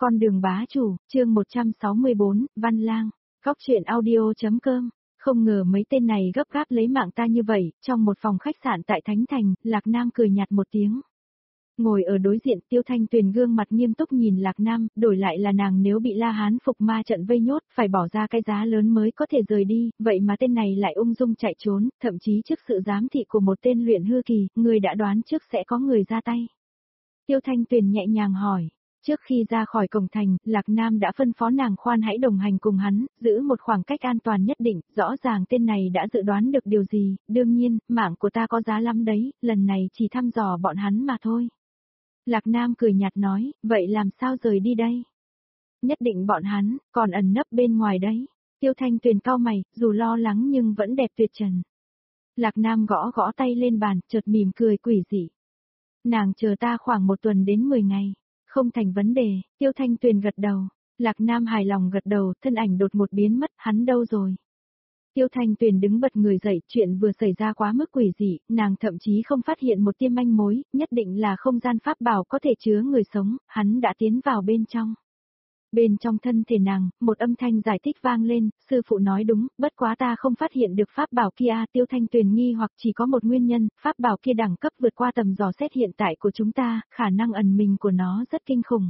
Con đường bá chủ, chương 164, Văn Lang, Góc truyện audio.com. Không ngờ mấy tên này gấp gáp lấy mạng ta như vậy, trong một phòng khách sạn tại Thánh Thành, Lạc Nam cười nhạt một tiếng. Ngồi ở đối diện, Tiêu Thanh Tuyền gương mặt nghiêm túc nhìn Lạc Nam, đổi lại là nàng nếu bị La Hán phục ma trận vây nhốt, phải bỏ ra cái giá lớn mới có thể rời đi, vậy mà tên này lại ung dung chạy trốn, thậm chí trước sự giám thị của một tên luyện hư kỳ, người đã đoán trước sẽ có người ra tay. Tiêu Thanh Tuyền nhẹ nhàng hỏi. Trước khi ra khỏi cổng thành, Lạc Nam đã phân phó nàng khoan hãy đồng hành cùng hắn, giữ một khoảng cách an toàn nhất định, rõ ràng tên này đã dự đoán được điều gì, đương nhiên, mạng của ta có giá lắm đấy, lần này chỉ thăm dò bọn hắn mà thôi. Lạc Nam cười nhạt nói, vậy làm sao rời đi đây? Nhất định bọn hắn, còn ẩn nấp bên ngoài đấy. Tiêu Thanh Tuyền cau mày, dù lo lắng nhưng vẫn đẹp tuyệt trần. Lạc Nam gõ gõ tay lên bàn, chợt mỉm cười quỷ dị. Nàng chờ ta khoảng 1 tuần đến 10 ngày. Không thành vấn đề, Tiêu Thanh Tuyền gật đầu. Lạc Nam hài lòng gật đầu, thân ảnh đột một biến mất, hắn đâu rồi? Tiêu Thanh Tuyền đứng bật người dậy, chuyện vừa xảy ra quá mức quỷ dị, nàng thậm chí không phát hiện một tia manh mối, nhất định là không gian pháp bảo có thể chứa người sống, hắn đã tiến vào bên trong. Bên trong thân thể nàng, một âm thanh giải thích vang lên, sư phụ nói đúng, bất quá ta không phát hiện được pháp bảo kia. Tiêu Thanh Tuyền nghi hoặc chỉ có một nguyên nhân, pháp bảo kia đẳng cấp vượt qua tầm dò xét hiện tại của chúng ta, khả năng ẩn mình của nó rất kinh khủng.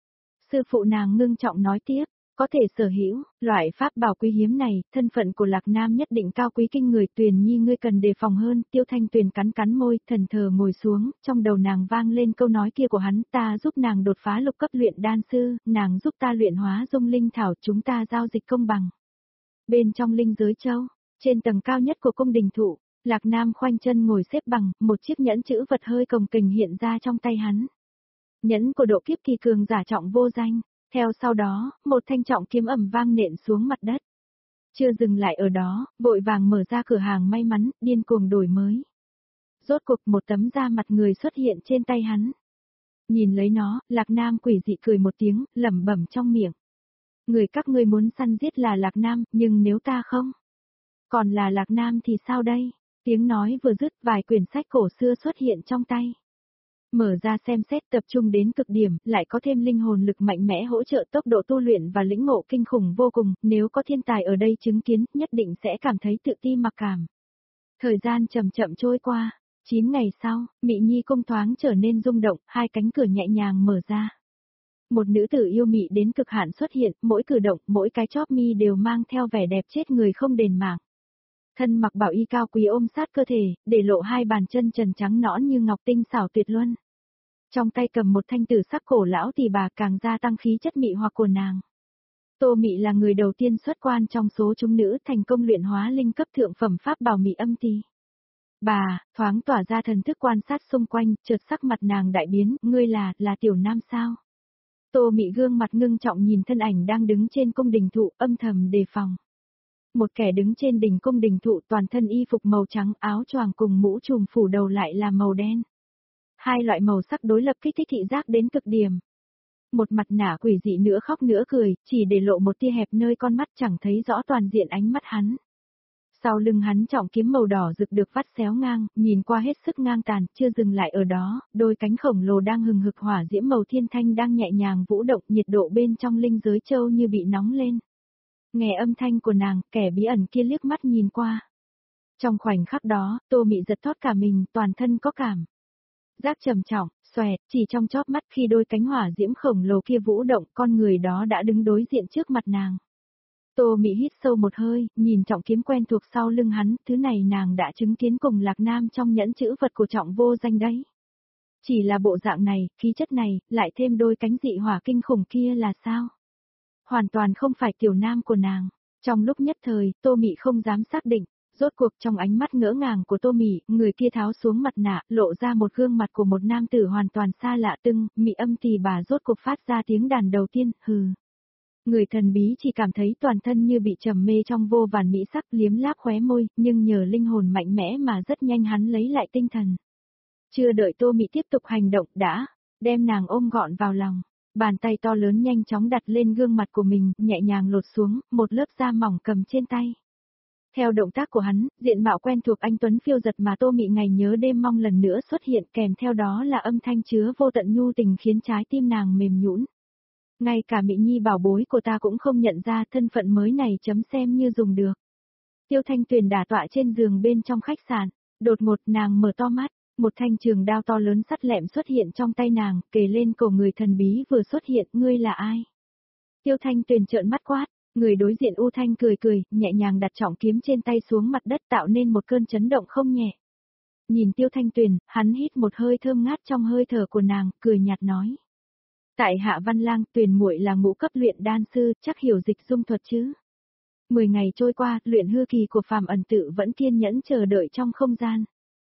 Sư phụ nàng ngưng trọng nói tiếp, có thể sở hữu, loại pháp bảo quý hiếm này, thân phận của Lạc Nam nhất định cao quý kinh người. Tuyền nhi ngươi cần đề phòng hơn. Tiêu Thanh Tuyền cắn cắn môi, thần thờ ngồi xuống, trong đầu nàng vang lên câu nói kia của hắn, ta giúp nàng đột phá lục cấp luyện đan sư, nàng giúp ta luyện hóa dung linh thảo, chúng ta giao dịch công bằng. Bên trong linh giới châu, trên tầng cao nhất của cung đình thụ, Lạc Nam khoanh chân ngồi xếp bằng, một chiếc nhẫn chữ vật hơi cồng kềnh hiện ra trong tay hắn. Nhẫn của độ kiếp kỳ cường giả trọng vô danh. Theo sau đó, một thanh trọng kiếm ầm vang nện xuống mặt đất. Chưa dừng lại ở đó, vội vàng mở ra cửa hàng may mắn, điên cuồng đổi mới. Rốt cuộc một tấm da mặt người xuất hiện trên tay hắn. Nhìn lấy nó, Lạc Nam quỷ dị cười một tiếng, lẩm bẩm trong miệng. Người các ngươi muốn săn giết là Lạc Nam, nhưng nếu ta không, còn là Lạc Nam thì sao đây? Tiếng nói vừa dứt, vài quyển sách cổ xưa xuất hiện trong tay. Mở ra xem xét, tập trung đến cực điểm, lại có thêm linh hồn lực mạnh mẽ hỗ trợ tốc độ tu luyện và lĩnh ngộ kinh khủng vô cùng, nếu có thiên tài ở đây chứng kiến, nhất định sẽ cảm thấy tự ti mặc cảm. Thời gian chậm chậm trôi qua, 9 ngày sau, Mị Nhi cung thoáng trở nên rung động, hai cánh cửa nhẹ nhàng mở ra. Một nữ tử yêu mị đến cực hạn xuất hiện, mỗi cử động, mỗi cái chóp mi đều mang theo vẻ đẹp chết người không đền mạng. Thân mặc bảo y cao quý ôm sát cơ thể, để lộ hai bàn chân trần trắng nõn như ngọc tinh xảo tuyệt luân. Trong tay cầm một thanh tử sắc cổ lão tỷ bà càng gia tăng khí chất mị hoặc của nàng. Tô Mị là người đầu tiên xuất quan trong số chúng nữ thành công luyện hóa linh cấp thượng phẩm pháp bảo Mị Âm Tỷ. Bà, thoáng tỏa ra thần thức quan sát xung quanh, chợt sắc mặt nàng đại biến, ngươi là Tiểu Nam sao? Tô Mị gương mặt ngưng trọng nhìn thân ảnh đang đứng trên cung đình thụ, âm thầm đề phòng. Một kẻ đứng trên đỉnh cung đình thụ toàn thân y phục màu trắng, áo choàng cùng mũ trùm phủ đầu lại là màu đen. Hai loại màu sắc đối lập kích thích thị giác đến cực điểm. Một mặt nạ quỷ dị nữa khóc nữa cười, chỉ để lộ một tia hẹp nơi con mắt chẳng thấy rõ toàn diện ánh mắt hắn. Sau lưng hắn trọng kiếm màu đỏ rực được vắt xéo ngang, nhìn qua hết sức ngang tàn, chưa dừng lại ở đó, đôi cánh khổng lồ đang hừng hực hỏa diễm màu thiên thanh đang nhẹ nhàng vũ động, nhiệt độ bên trong linh giới châu như bị nóng lên. Nghe âm thanh của nàng, kẻ bí ẩn kia liếc mắt nhìn qua. Trong khoảnh khắc đó, Tô Mị giật thót cả mình, toàn thân có cảm giác trầm trọng, xoẹt, chỉ trong chóp mắt khi đôi cánh hỏa diễm khổng lồ kia vũ động, con người đó đã đứng đối diện trước mặt nàng. Tô Mị hít sâu một hơi, nhìn trọng kiếm quen thuộc sau lưng hắn, thứ này nàng đã chứng kiến cùng Lạc Nam trong nhẫn chữ vật của trọng vô danh đấy. Chỉ là bộ dạng này, khí chất này, lại thêm đôi cánh dị hỏa kinh khủng kia là sao? Hoàn toàn không phải Tiểu Nam của nàng. Trong lúc nhất thời, Tô Mị không dám xác định. Rốt cuộc trong ánh mắt ngỡ ngàng của Tô Mị, người kia tháo xuống mặt nạ, lộ ra một gương mặt của một nam tử hoàn toàn xa lạ tưng, Mị Âm Tỷ bà rốt cuộc phát ra tiếng đàn đầu tiên, hừ. Người thần bí chỉ cảm thấy toàn thân như bị trầm mê trong vô vàn mỹ sắc, liếm láp khóe môi, nhưng nhờ linh hồn mạnh mẽ mà rất nhanh hắn lấy lại tinh thần. Chưa đợi Tô Mị tiếp tục hành động đã đem nàng ôm gọn vào lòng. Bàn tay to lớn nhanh chóng đặt lên gương mặt của mình, nhẹ nhàng lột xuống, một lớp da mỏng cầm trên tay. Theo động tác của hắn, diện mạo quen thuộc anh tuấn phiêu giật mà Tô Mị ngày nhớ đêm mong lần nữa xuất hiện, kèm theo đó là âm thanh chứa vô tận nhu tình khiến trái tim nàng mềm nhũn. Ngay cả Mị Nhi bảo bối của ta cũng không nhận ra thân phận mới này chấm xem như dùng được. Tiêu Thanh Tuyền đả tọa trên giường bên trong khách sạn, đột ngột nàng mở to mắt, một thanh trường đao to lớn sắt lẹm xuất hiện trong tay nàng, kề lên cổ người thần bí vừa xuất hiện, ngươi là ai? Tiêu Thanh Tuyền trợn mắt quát, người đối diện U Thanh cười cười, nhẹ nhàng đặt trọng kiếm trên tay xuống mặt đất tạo nên một cơn chấn động không nhẹ. Nhìn Tiêu Thanh Tuyền, hắn hít một hơi thơm ngát trong hơi thở của nàng, cười nhạt nói. Tại Hạ Văn Lang, Tuyền muội là ngũ cấp luyện đan sư, chắc hiểu dịch dung thuật chứ? 10 ngày trôi qua, luyện hư kỳ của Phàm Ẩn Tự vẫn kiên nhẫn chờ đợi trong không gian.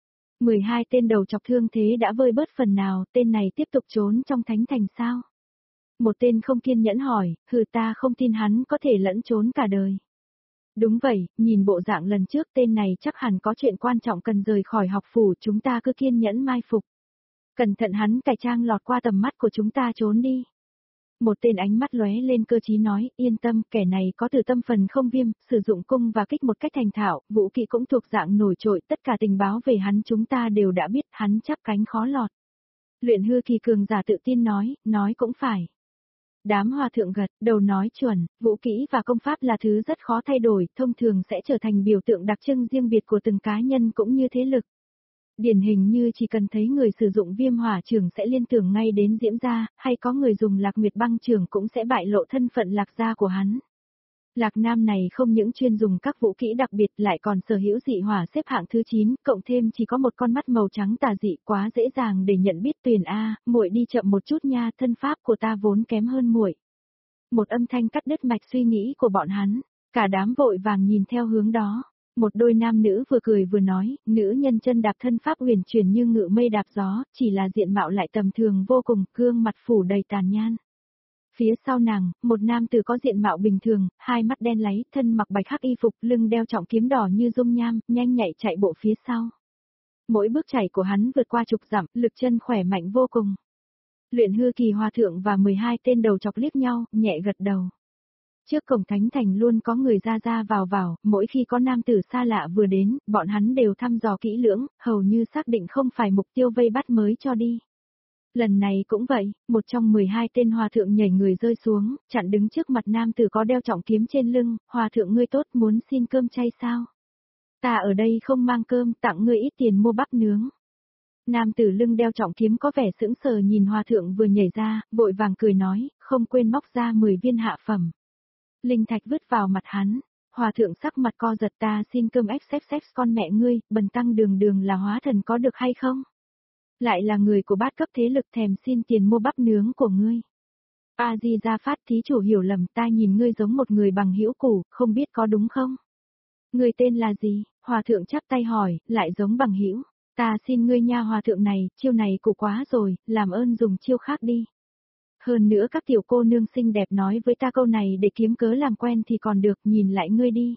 12 tên đầu chọc thương thế đã vơi bớt phần nào, tên này tiếp tục trốn trong thánh thành sao? Một tên không kiên nhẫn hỏi, ta không tin hắn có thể lẫn trốn cả đời. Đúng vậy, nhìn bộ dạng lần trước tên này chắc hẳn có chuyện quan trọng cần rời khỏi học phủ, chúng ta cứ kiên nhẫn mai phục. Cẩn thận hắn cải trang lọt qua tầm mắt của chúng ta trốn đi. Một tên ánh mắt lóe lên cơ trí nói, yên tâm, kẻ này có từ tâm phần không viêm, sử dụng cung và kích một cách thành thạo, vũ kỹ cũng thuộc dạng nổi trội, tất cả tình báo về hắn chúng ta đều đã biết, hắn chắp cánh khó lọt. Luyện hư kỳ cường giả tự tin nói cũng phải. Đám hòa thượng gật, đầu nói chuẩn, vũ kỹ và công pháp là thứ rất khó thay đổi, thông thường sẽ trở thành biểu tượng đặc trưng riêng biệt của từng cá nhân cũng như thế lực. Điển hình như chỉ cần thấy người sử dụng viêm hỏa trường sẽ liên tưởng ngay đến Diễm Gia, hay có người dùng Lạc Nguyệt băng trường cũng sẽ bại lộ thân phận Lạc gia của hắn. Lạc Nam này không những chuyên dùng các vũ kỹ đặc biệt lại còn sở hữu dị hỏa xếp hạng thứ 9, cộng thêm chỉ có một con mắt màu trắng tà dị, quá dễ dàng để nhận biết. Tuyền a, muội đi chậm một chút nha, thân pháp của ta vốn kém hơn muội. Một âm thanh cắt đứt mạch suy nghĩ của bọn hắn, cả đám vội vàng nhìn theo hướng đó. Một đôi nam nữ vừa cười vừa nói, nữ nhân chân đạp thân pháp huyền chuyển như ngự mây đạp gió, chỉ là diện mạo lại tầm thường vô cùng, gương mặt phủ đầy tàn nhang. Phía sau nàng, một nam tử có diện mạo bình thường, hai mắt đen láy, thân mặc bạch hắc y phục, lưng đeo trọng kiếm đỏ như dung nham, nhanh nhạy chạy bộ phía sau. Mỗi bước chạy của hắn vượt qua chục dặm, lực chân khỏe mạnh vô cùng. Luyện hư kỳ hòa thượng và 12 tên đầu chọc liếc nhau, nhẹ gật đầu. Trước cổng thánh thành luôn có người ra ra vào, mỗi khi có nam tử xa lạ vừa đến, bọn hắn đều thăm dò kỹ lưỡng, hầu như xác định không phải mục tiêu vây bắt mới cho đi. Lần này cũng vậy, một trong 12 tên hòa thượng nhảy người rơi xuống, chặn đứng trước mặt nam tử có đeo trọng kiếm trên lưng, hòa thượng ngươi tốt muốn xin cơm chay sao? Ta ở đây không mang cơm, tặng ngươi ít tiền mua bắp nướng. Nam tử lưng đeo trọng kiếm có vẻ sững sờ nhìn hòa thượng vừa nhảy ra, vội vàng cười nói, không quên móc ra 10 viên hạ phẩm. Linh thạch vứt vào mặt hắn, hòa thượng sắc mặt co giật, ta xin cơm xếp con mẹ ngươi, bần tăng đường là hóa thần có được hay không? Lại là người của bát cấp thế lực thèm xin tiền mua bắp nướng của ngươi. A-di Gia Phát thí chủ hiểu lầm, ta nhìn ngươi giống một người bằng hữu cũ, không biết có đúng không? Ngươi tên là gì? Hòa thượng chắp tay hỏi, lại giống bằng hữu. Ta xin ngươi nha hòa thượng này, chiêu này cũ quá rồi, làm ơn dùng chiêu khác đi. Hơn nữa các tiểu cô nương xinh đẹp nói với ta câu này để kiếm cớ làm quen thì còn được, nhìn lại ngươi đi.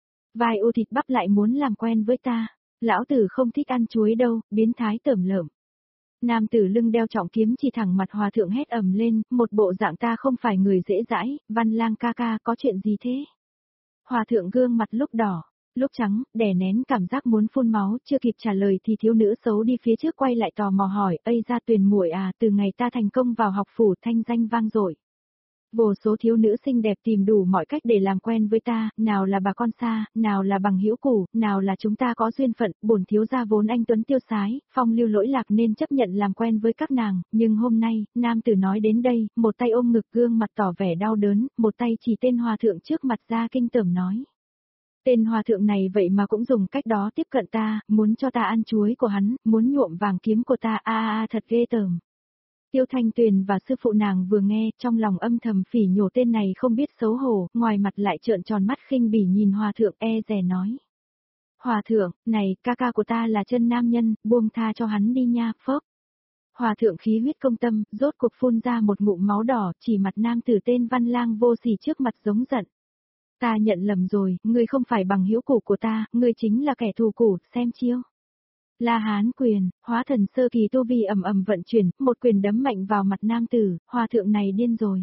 Vai ô thịt bắp lại muốn làm quen với ta. Lão tử không thích ăn chuối đâu, biến thái tởm lợm. Nam tử lưng đeo trọng kiếm chỉ thẳng mặt hòa thượng hét ầm lên, một bộ dạng ta không phải người dễ dãi, Văn Lang ca ca có chuyện gì thế? Hòa thượng gương mặt lúc đỏ, lúc trắng, đè nén cảm giác muốn phun máu, chưa kịp trả lời thì thiếu nữ xấu đi phía trước quay lại tò mò hỏi, ây ra Tuyền muội à, từ ngày ta thành công vào học phủ thanh danh vang dội. Vô số thiếu nữ xinh đẹp tìm đủ mọi cách để làm quen với ta, nào là bà con xa, nào là bằng hữu cũ, nào là chúng ta có duyên phận, bổn thiếu gia vốn anh tuấn tiêu sái, phong lưu lỗi lạc nên chấp nhận làm quen với các nàng, nhưng hôm nay, nam tử nói đến đây, một tay ôm ngực gương mặt tỏ vẻ đau đớn, một tay chỉ tên hòa thượng trước mặt ra kinh tởm nói. Tên hòa thượng này vậy mà cũng dùng cách đó tiếp cận ta, muốn cho ta ăn chuối của hắn, muốn nhuộm vàng kiếm của ta, thật ghê tởm. Tiêu Thanh Tuyền và sư phụ nàng vừa nghe, trong lòng âm thầm phỉ nhổ tên này không biết xấu hổ, ngoài mặt lại trợn tròn mắt khinh bỉ nhìn hòa thượng dè nói. Hòa thượng, này, ca ca của ta là chân nam nhân, buông tha cho hắn đi nha, phốc. Hòa thượng khí huyết công tâm, rốt cuộc phun ra một ngụm máu đỏ, chỉ mặt nam tử tên Văn Lang vô sỉ trước mặt giống giận. Ta nhận lầm rồi, ngươi không phải bằng hữu cũ của ta, ngươi chính là kẻ thù cũ, xem chiêu. La Hán quyền, hóa thần sơ kỳ tu vi ầm ầm vận chuyển, một quyền đấm mạnh vào mặt nam tử, hòa thượng này điên rồi.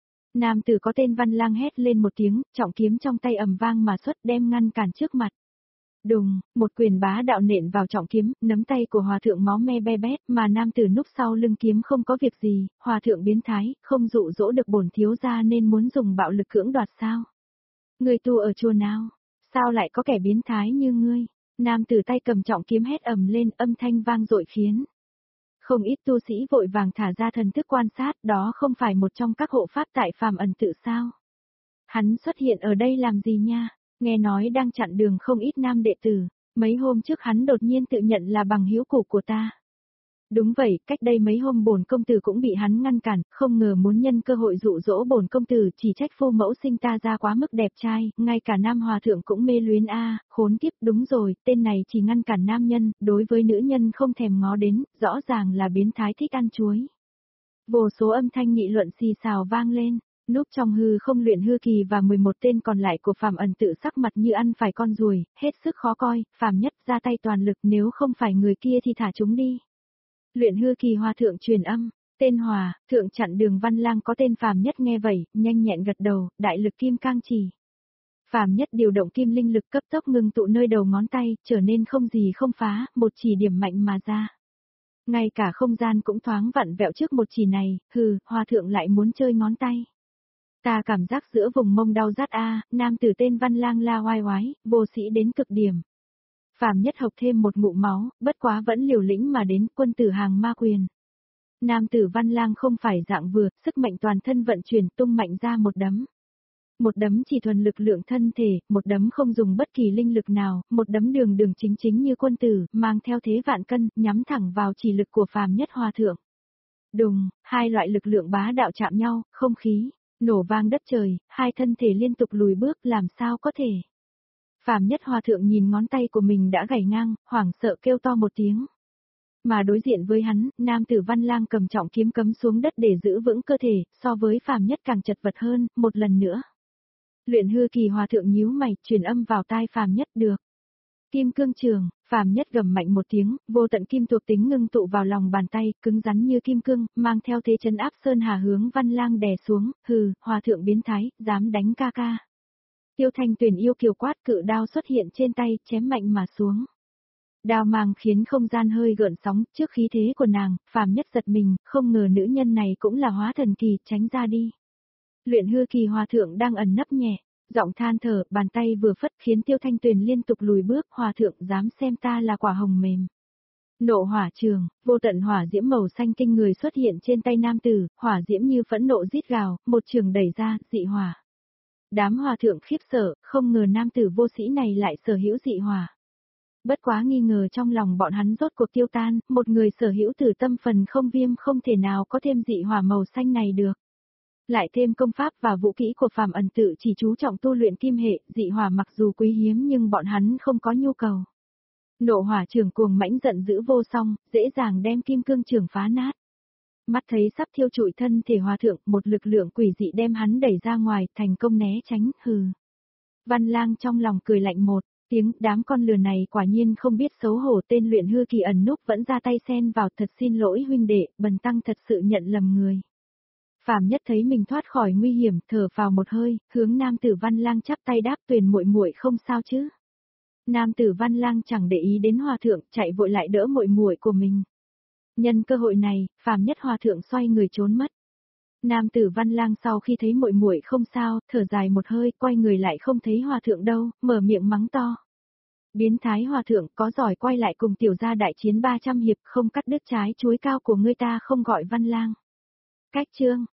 Nam tử có tên Văn Lang hét lên một tiếng, trọng kiếm trong tay ầm vang mà xuất đem ngăn cản trước mặt. Đùng, một quyền bá đạo nện vào trọng kiếm, nắm tay của hòa thượng máu me be bét, mà nam tử núp sau lưng kiếm không có việc gì, hòa thượng biến thái, không dụ dỗ được bổn thiếu gia nên muốn dùng bạo lực cưỡng đoạt sao? Người tu ở chùa nào? Sao lại có kẻ biến thái như ngươi? Nam tử tay cầm trọng kiếm hét ầm lên, âm thanh vang dội khiến không ít tu sĩ vội vàng thả ra thần thức quan sát, đó không phải một trong các hộ pháp tại Phàm Ẩn Tự sao? Hắn xuất hiện ở đây làm gì nha? Nghe nói đang chặn đường không ít nam đệ tử, mấy hôm trước hắn đột nhiên tự nhận là bằng hữu cũ của ta. Đúng vậy, cách đây mấy hôm bổn công tử cũng bị hắn ngăn cản, không ngờ muốn nhân cơ hội dụ dỗ bổn công tử, chỉ trách phu mẫu sinh ta ra quá mức đẹp trai, ngay cả nam hòa thượng cũng mê luyến a, khốn kiếp, đúng rồi, tên này chỉ ngăn cản nam nhân, đối với nữ nhân không thèm ngó đến, rõ ràng là biến thái thích ăn chuối. Vô số âm thanh nghị luận xì xào vang lên. Núp trong hư không Luyện Hư Kỳ và 11 tên còn lại của Phàm Ẩn Tự sắc mặt như ăn phải con ruồi, hết sức khó coi, Phàm Nhất ra tay toàn lực, nếu không phải người kia thì thả chúng đi. Luyện Hư Kỳ hòa thượng truyền âm, tên Hòa, thượng chặn đường Văn Lang có tên Phàm Nhất nghe vậy, nhanh nhẹn gật đầu, đại lực kim cang chỉ. Phàm Nhất điều động kim linh lực cấp tốc ngưng tụ nơi đầu ngón tay, trở nên không gì không phá, một chỉ điểm mạnh mà ra. Ngay cả không gian cũng thoáng vặn vẹo trước một chỉ này, hừ, hòa thượng lại muốn chơi ngón tay. Ta cảm giác giữa vùng mông đau rát a, nam tử tên Văn Lang la oai oái, vô sĩ đến cực điểm. Phàm Nhất hộc thêm một ngụm máu, bất quá vẫn liều lĩnh mà đến quân tử hàng ma quyền. Nam tử Văn Lang không phải dạng vừa, sức mạnh toàn thân vận chuyển tung mạnh ra một đấm. Một đấm chỉ thuần lực lượng thân thể, một đấm không dùng bất kỳ linh lực nào, một đấm đường đường chính chính như quân tử, mang theo thế vạn cân, nhắm thẳng vào chỉ lực của Phàm Nhất hòa thượng. Đùng, hai loại lực lượng bá đạo chạm nhau, không khí nổ vang đất trời, hai thân thể liên tục lùi bước, làm sao có thể. Phàm Nhất hòa thượng nhìn ngón tay của mình đã gãy ngang, hoảng sợ kêu to một tiếng. Mà đối diện với hắn, nam tử Văn Lang cầm trọng kiếm cắm xuống đất để giữ vững cơ thể, so với Phàm Nhất càng chật vật hơn, một lần nữa. Luyện Hư Kỳ hòa thượng nhíu mày, truyền âm vào tai Phàm Nhất được. Kim cương trường, Phàm Nhất gầm mạnh một tiếng, vô tận kim thuộc tính ngưng tụ vào lòng bàn tay, cứng rắn như kim cương, mang theo thế trấn áp sơn hà hướng Văn Lang đè xuống, hừ, hòa thượng biến thái, dám đánh ca ca. Tiêu Thanh Tuyền yêu kiều quát, cự đao xuất hiện trên tay, chém mạnh mà xuống. Đao mang khiến không gian hơi gợn sóng, trước khí thế của nàng, Phàm Nhất giật mình, không ngờ nữ nhân này cũng là hóa thần kỳ, tránh ra đi. Luyện Hư Kỳ hòa thượng đang ẩn nấp nhẹ. Giọng than thở, bàn tay vừa phất khiến Tiêu Thanh Tuyền liên tục lùi bước, hòa thượng dám xem ta là quả hồng mềm. Nộ hỏa trường, vô tận hỏa diễm màu xanh kinh người xuất hiện trên tay nam tử, hỏa diễm như phẫn nộ rít gào, một trường đẩy ra, dị hỏa. Đám hòa thượng khiếp sợ, không ngờ nam tử vô sĩ này lại sở hữu dị hỏa. Bất quá nghi ngờ trong lòng bọn hắn rốt cuộc tiêu tan, một người sở hữu tử tâm phần không viêm không thể nào có thêm dị hỏa màu xanh này được. Lại thêm công pháp và vũ kỹ của Phàm Ẩn Tự chỉ chú trọng tu luyện kim hệ, dị hỏa mặc dù quý hiếm nhưng bọn hắn không có nhu cầu. Nộ hỏa trường cuồng mãnh giận dữ vô song, dễ dàng đem kim cương trường phá nát. Mắt thấy sắp thiêu trụi thân thể hòa thượng, một lực lượng quỷ dị đem hắn đẩy ra ngoài, thành công né tránh, hừ. Văn Lang trong lòng cười lạnh một tiếng, đám con lừa này quả nhiên không biết xấu hổ, tên Luyện Hư Kỳ ẩn núp vẫn ra tay xen vào, thật xin lỗi huynh đệ, bần tăng thật sự nhận lầm người. Phàm Nhất thấy mình thoát khỏi nguy hiểm, thở phào một hơi, hướng nam tử Văn Lang chắp tay đáp, Tuyền muội muội không sao chứ? Nam tử Văn Lang chẳng để ý đến hòa thượng, chạy vội lại đỡ muội muội của mình. Nhân cơ hội này, Phàm Nhất hòa thượng xoay người trốn mất. Nam tử Văn Lang sau khi thấy muội muội không sao, thở dài một hơi, quay người lại không thấy hòa thượng đâu, mở miệng mắng to. Biến thái hòa thượng, có giỏi quay lại cùng tiểu gia đại chiến 300 hiệp, không cắt đứt trái chuối cao của ngươi ta không gọi Văn Lang. Cách chương